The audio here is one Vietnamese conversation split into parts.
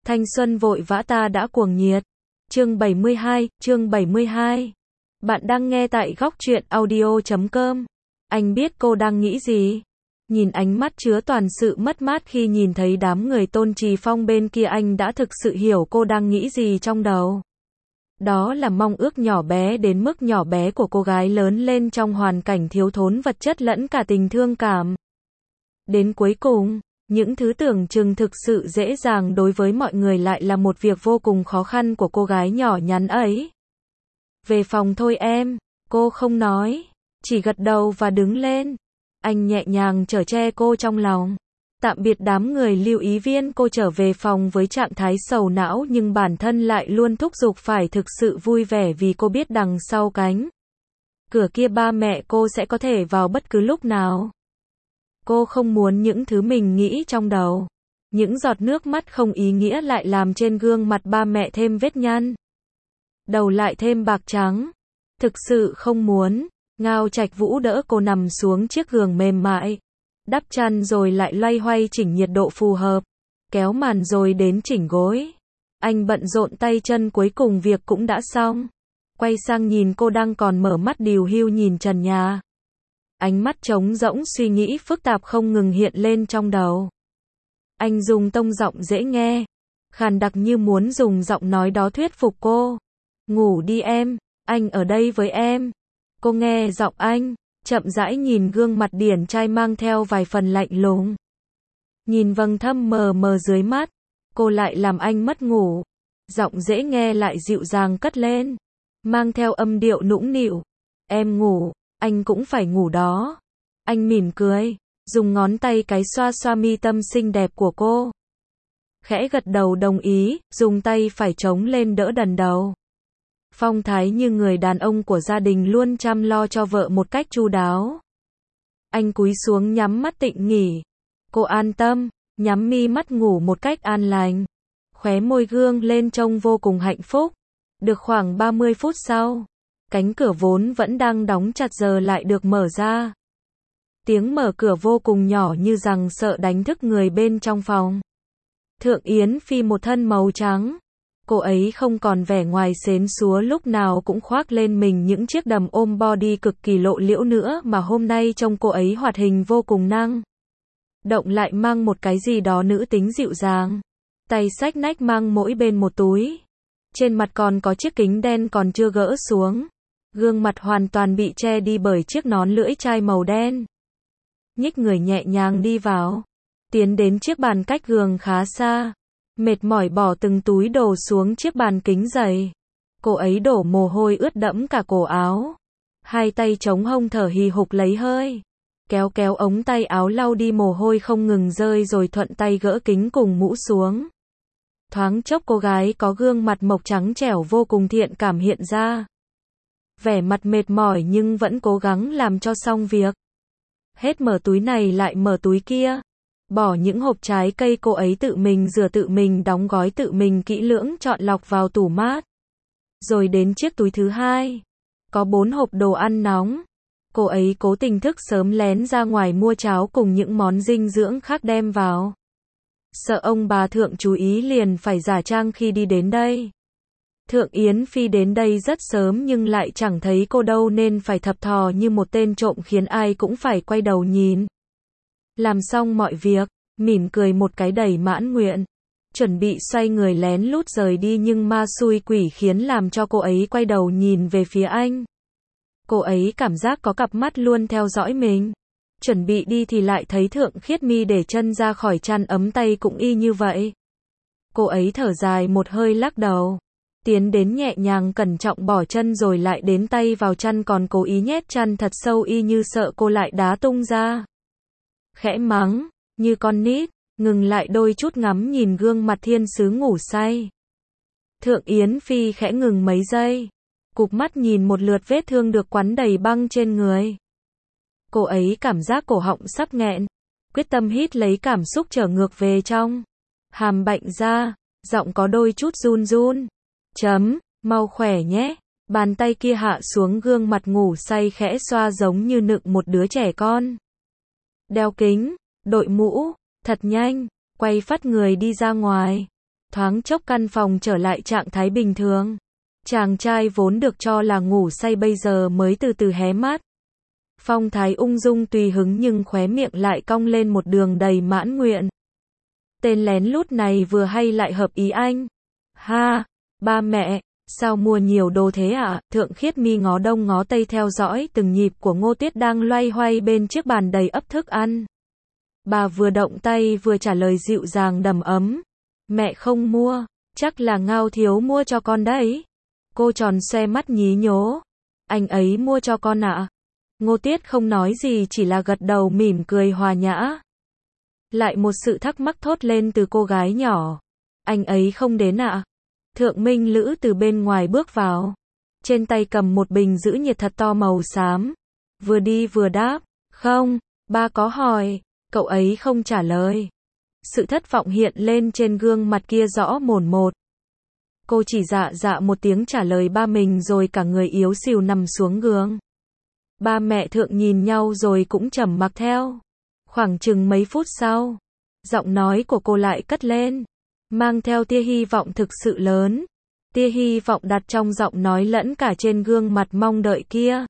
Thanh xuân vội vã ta đã cuồng nhiệt. Chương 72. Bạn đang nghe tại góc truyện audio.com. Anh biết cô đang nghĩ gì? Nhìn ánh mắt chứa toàn sự mất mát khi nhìn thấy đám người Tôn Trì Phong bên kia, anh đã thực sự hiểu cô đang nghĩ gì trong đầu. Đó là mong ước nhỏ bé đến mức nhỏ bé của cô gái lớn lên trong hoàn cảnh thiếu thốn vật chất lẫn cả tình thương cảm. Đến cuối cùng, những thứ tưởng chừng thực sự dễ dàng đối với mọi người lại là một việc vô cùng khó khăn của cô gái nhỏ nhắn ấy. Về phòng thôi em, cô không nói, chỉ gật đầu và đứng lên. Anh nhẹ nhàng chở che cô trong lòng. Tạm biệt đám người lưu ý viên, cô trở về phòng với trạng thái sầu não nhưng bản thân lại luôn thúc giục phải thực sự vui vẻ vì cô biết đằng sau cánh cửa kia ba mẹ cô sẽ có thể vào bất cứ lúc nào. Cô không muốn những thứ mình nghĩ trong đầu. Những giọt nước mắt không ý nghĩa lại làm trên gương mặt ba mẹ thêm vết nhăn. Đầu lại thêm bạc trắng. Thực sự không muốn. Ngao Trạch Vũ đỡ cô nằm xuống chiếc giường mềm mại. Đắp chăn rồi lại loay hoay chỉnh nhiệt độ phù hợp. Kéo màn rồi đến chỉnh gối. Anh bận rộn tay chân, cuối cùng việc cũng đã xong. Quay sang nhìn cô đang còn mở mắt đìu hiu nhìn trần nhà. Ánh mắt trống rỗng, suy nghĩ phức tạp không ngừng hiện lên trong đầu. Anh dùng tông giọng dễ nghe, khàn đặc như muốn dùng giọng nói đó thuyết phục cô. Ngủ đi em, anh ở đây với em. Cô nghe giọng anh, chậm rãi nhìn gương mặt điển trai mang theo vài phần lạnh lùng. Nhìn vầng thâm mờ mờ dưới mắt, cô lại làm anh mất ngủ. Giọng dễ nghe lại dịu dàng cất lên, mang theo âm điệu nũng nịu. Em ngủ, anh cũng phải ngủ đó. Anh mỉm cười, dùng ngón tay cái xoa xoa mi tâm xinh đẹp của cô. Khẽ gật đầu đồng ý, dùng tay phải chống lên đỡ đần đầu. Phong thái như người đàn ông của gia đình, luôn chăm lo cho vợ một cách chu đáo. Anh cúi xuống nhắm mắt tịnh nghỉ. Cô an tâm, nhắm mi mắt ngủ một cách an lành. Khóe môi gương lên trông vô cùng hạnh phúc. Được khoảng 30 phút sau, cánh cửa vốn vẫn đang đóng chặt giờ lại được mở ra. Tiếng mở cửa vô cùng nhỏ như rằng sợ đánh thức người bên trong phòng. Thượng Yến Phi một thân màu trắng. Cô ấy không còn vẻ ngoài xến xúa lúc nào cũng khoác lên mình những chiếc đầm ôm body cực kỳ lộ liễu nữa, mà hôm nay trông cô ấy hoạt hình vô cùng năng động, lại mang một cái gì đó nữ tính dịu dàng. Tay xách nách mang mỗi bên một túi. Trên mặt còn có chiếc kính đen còn chưa gỡ xuống. Gương mặt hoàn toàn bị che đi bởi chiếc nón lưỡi chai màu đen. Nhích người nhẹ nhàng đi vào. Tiến đến chiếc bàn cách gương khá xa. Mệt mỏi bỏ từng túi đồ xuống chiếc bàn kính dày. Cô ấy đổ mồ hôi ướt đẫm cả cổ áo. Hai tay chống hông thở hì hục lấy hơi. Kéo kéo ống tay áo lau đi mồ hôi không ngừng rơi rồi thuận tay gỡ kính cùng mũ xuống. Thoáng chốc cô gái có gương mặt mộc trắng trẻo vô cùng thiện cảm hiện ra. Vẻ mặt mệt mỏi nhưng vẫn cố gắng làm cho xong việc. Hết mở túi này lại mở túi kia. Bỏ những hộp trái cây cô ấy tự mình rửa, tự mình đóng gói, tự mình kỹ lưỡng chọn lọc vào tủ mát. Rồi đến chiếc túi thứ hai. Có 4 hộp đồ ăn nóng. Cô ấy cố tình thức sớm lén ra ngoài mua cháo cùng những món dinh dưỡng khác đem vào. Sợ ông bà Thượng chú ý liền phải giả trang khi đi đến đây. Thượng Yến Phi đến đây rất sớm nhưng lại chẳng thấy cô đâu nên phải thập thò như một tên trộm khiến ai cũng phải quay đầu nhìn. Làm xong mọi việc, mỉm cười một cái đầy mãn nguyện. Chuẩn bị xoay người lén lút rời đi nhưng ma xui quỷ khiến làm cho cô ấy quay đầu nhìn về phía anh. Cô ấy cảm giác có cặp mắt luôn theo dõi mình. Chuẩn bị đi thì lại thấy Thượng Khiết Mi để chân ra khỏi chăn ấm, tay cũng y như vậy. Cô ấy thở dài một hơi lắc đầu. Tiến đến nhẹ nhàng cẩn trọng bỏ chân rồi lại đến tay vào chăn, còn cố ý nhét chăn thật sâu y như sợ cô lại đá tung ra. Khẽ mắng, như con nít, ngừng lại đôi chút ngắm nhìn gương mặt thiên sứ ngủ say. Thượng Yến Phi khẽ ngừng mấy giây. Cụp mắt nhìn một lượt vết thương được quắn đầy băng trên người. Cô ấy cảm giác cổ họng sắp nghẹn. Quyết tâm hít lấy cảm xúc trở ngược về trong. Hàm bệnh ra, giọng có đôi chút run run. Mau khỏe nhé. Bàn tay kia hạ xuống gương mặt ngủ say khẽ xoa giống như nựng một đứa trẻ con. Đeo kính, đội mũ, thật nhanh, quay phắt người đi ra ngoài. Thoáng chốc căn phòng trở lại trạng thái bình thường. Chàng trai vốn được cho là ngủ say bây giờ mới từ từ hé mắt. Phong thái ung dung tùy hứng nhưng khóe miệng lại cong lên một đường đầy mãn nguyện. Tên lén lút này vừa hay lại hợp ý anh. Ha, ba mẹ, sao mua nhiều đồ thế ạ? Thượng Khiết Mi ngó đông ngó tây theo dõi từng nhịp của Ngô Tuyết đang loay hoay bên chiếc bàn đầy ắp thức ăn. Bà vừa động tay vừa trả lời dịu dàng đầm ấm. Mẹ không mua, chắc là Ngao thiếu mua cho con đấy. Cô tròn xoe mắt nhí nhố. Anh ấy mua cho con ạ? Ngô Tuyết không nói gì chỉ là gật đầu mỉm cười hòa nhã. Lại một sự thắc mắc thốt lên từ cô gái nhỏ. Anh ấy không đến ạ? Thượng Minh Lữ từ bên ngoài bước vào. Trên tay cầm một bình giữ nhiệt thật to màu xám. Vừa đi vừa đáp. Không, ba có hỏi. Cậu ấy không trả lời. Sự thất vọng hiện lên trên gương mặt kia rõ mồn một. Cô chỉ dạ một tiếng trả lời ba mình rồi cả người yếu xìu nằm xuống giường. Ba mẹ Thượng nhìn nhau rồi cũng trầm mặc theo. Khoảng chừng mấy phút sau, giọng nói của cô lại cất lên, mang theo tia hy vọng thực sự lớn. Tia hy vọng đặt trong giọng nói lẫn cả trên gương mặt mong đợi kia.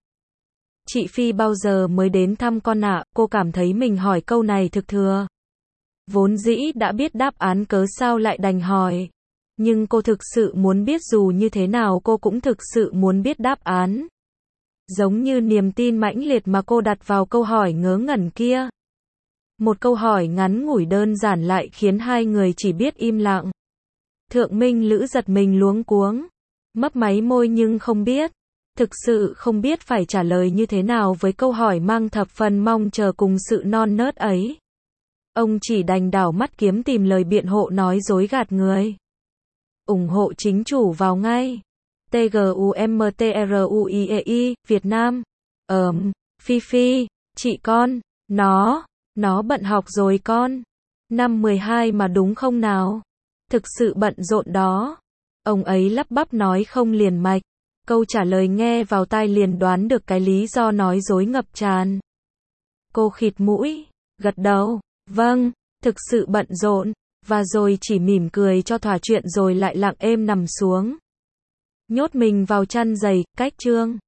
Chị Phi bao giờ mới đến thăm con ạ? Cô cảm thấy mình hỏi câu này thực thừa. Vốn dĩ đã biết đáp án cớ sao lại đành hỏi. Nhưng cô thực sự muốn biết, dù như thế nào cô cũng thực sự muốn biết đáp án. Giống như niềm tin mãnh liệt mà cô đặt vào câu hỏi ngớ ngẩn kia. Một câu hỏi ngắn ngủi đơn giản lại khiến hai người chỉ biết im lặng. Thượng Minh Lữ giật mình luống cuống, mấp máy môi nhưng không biết. Thực sự không biết phải trả lời như thế nào với câu hỏi mang thập phần mong chờ cùng sự non nớt ấy. Ông chỉ đành đảo mắt kiếm tìm lời biện hộ nói dối gạt người. Ủng hộ chính chủ vào ngay. TGUMTRUIEI, Việt Nam. Phi Phi, chị con, nó bận học rồi con. Năm 12 mà đúng không nào? Thực sự bận rộn đó. Ông ấy lắp bắp nói không liền mạch. Câu trả lời nghe vào tai liền đoán được cái lý do nói dối ngập tràn. Cô khịt mũi, gật đầu, vâng, thực sự bận rộn, và rồi chỉ mỉm cười cho thỏa chuyện rồi lại lặng êm nằm xuống. Nhốt mình vào chăn dày, cách chương.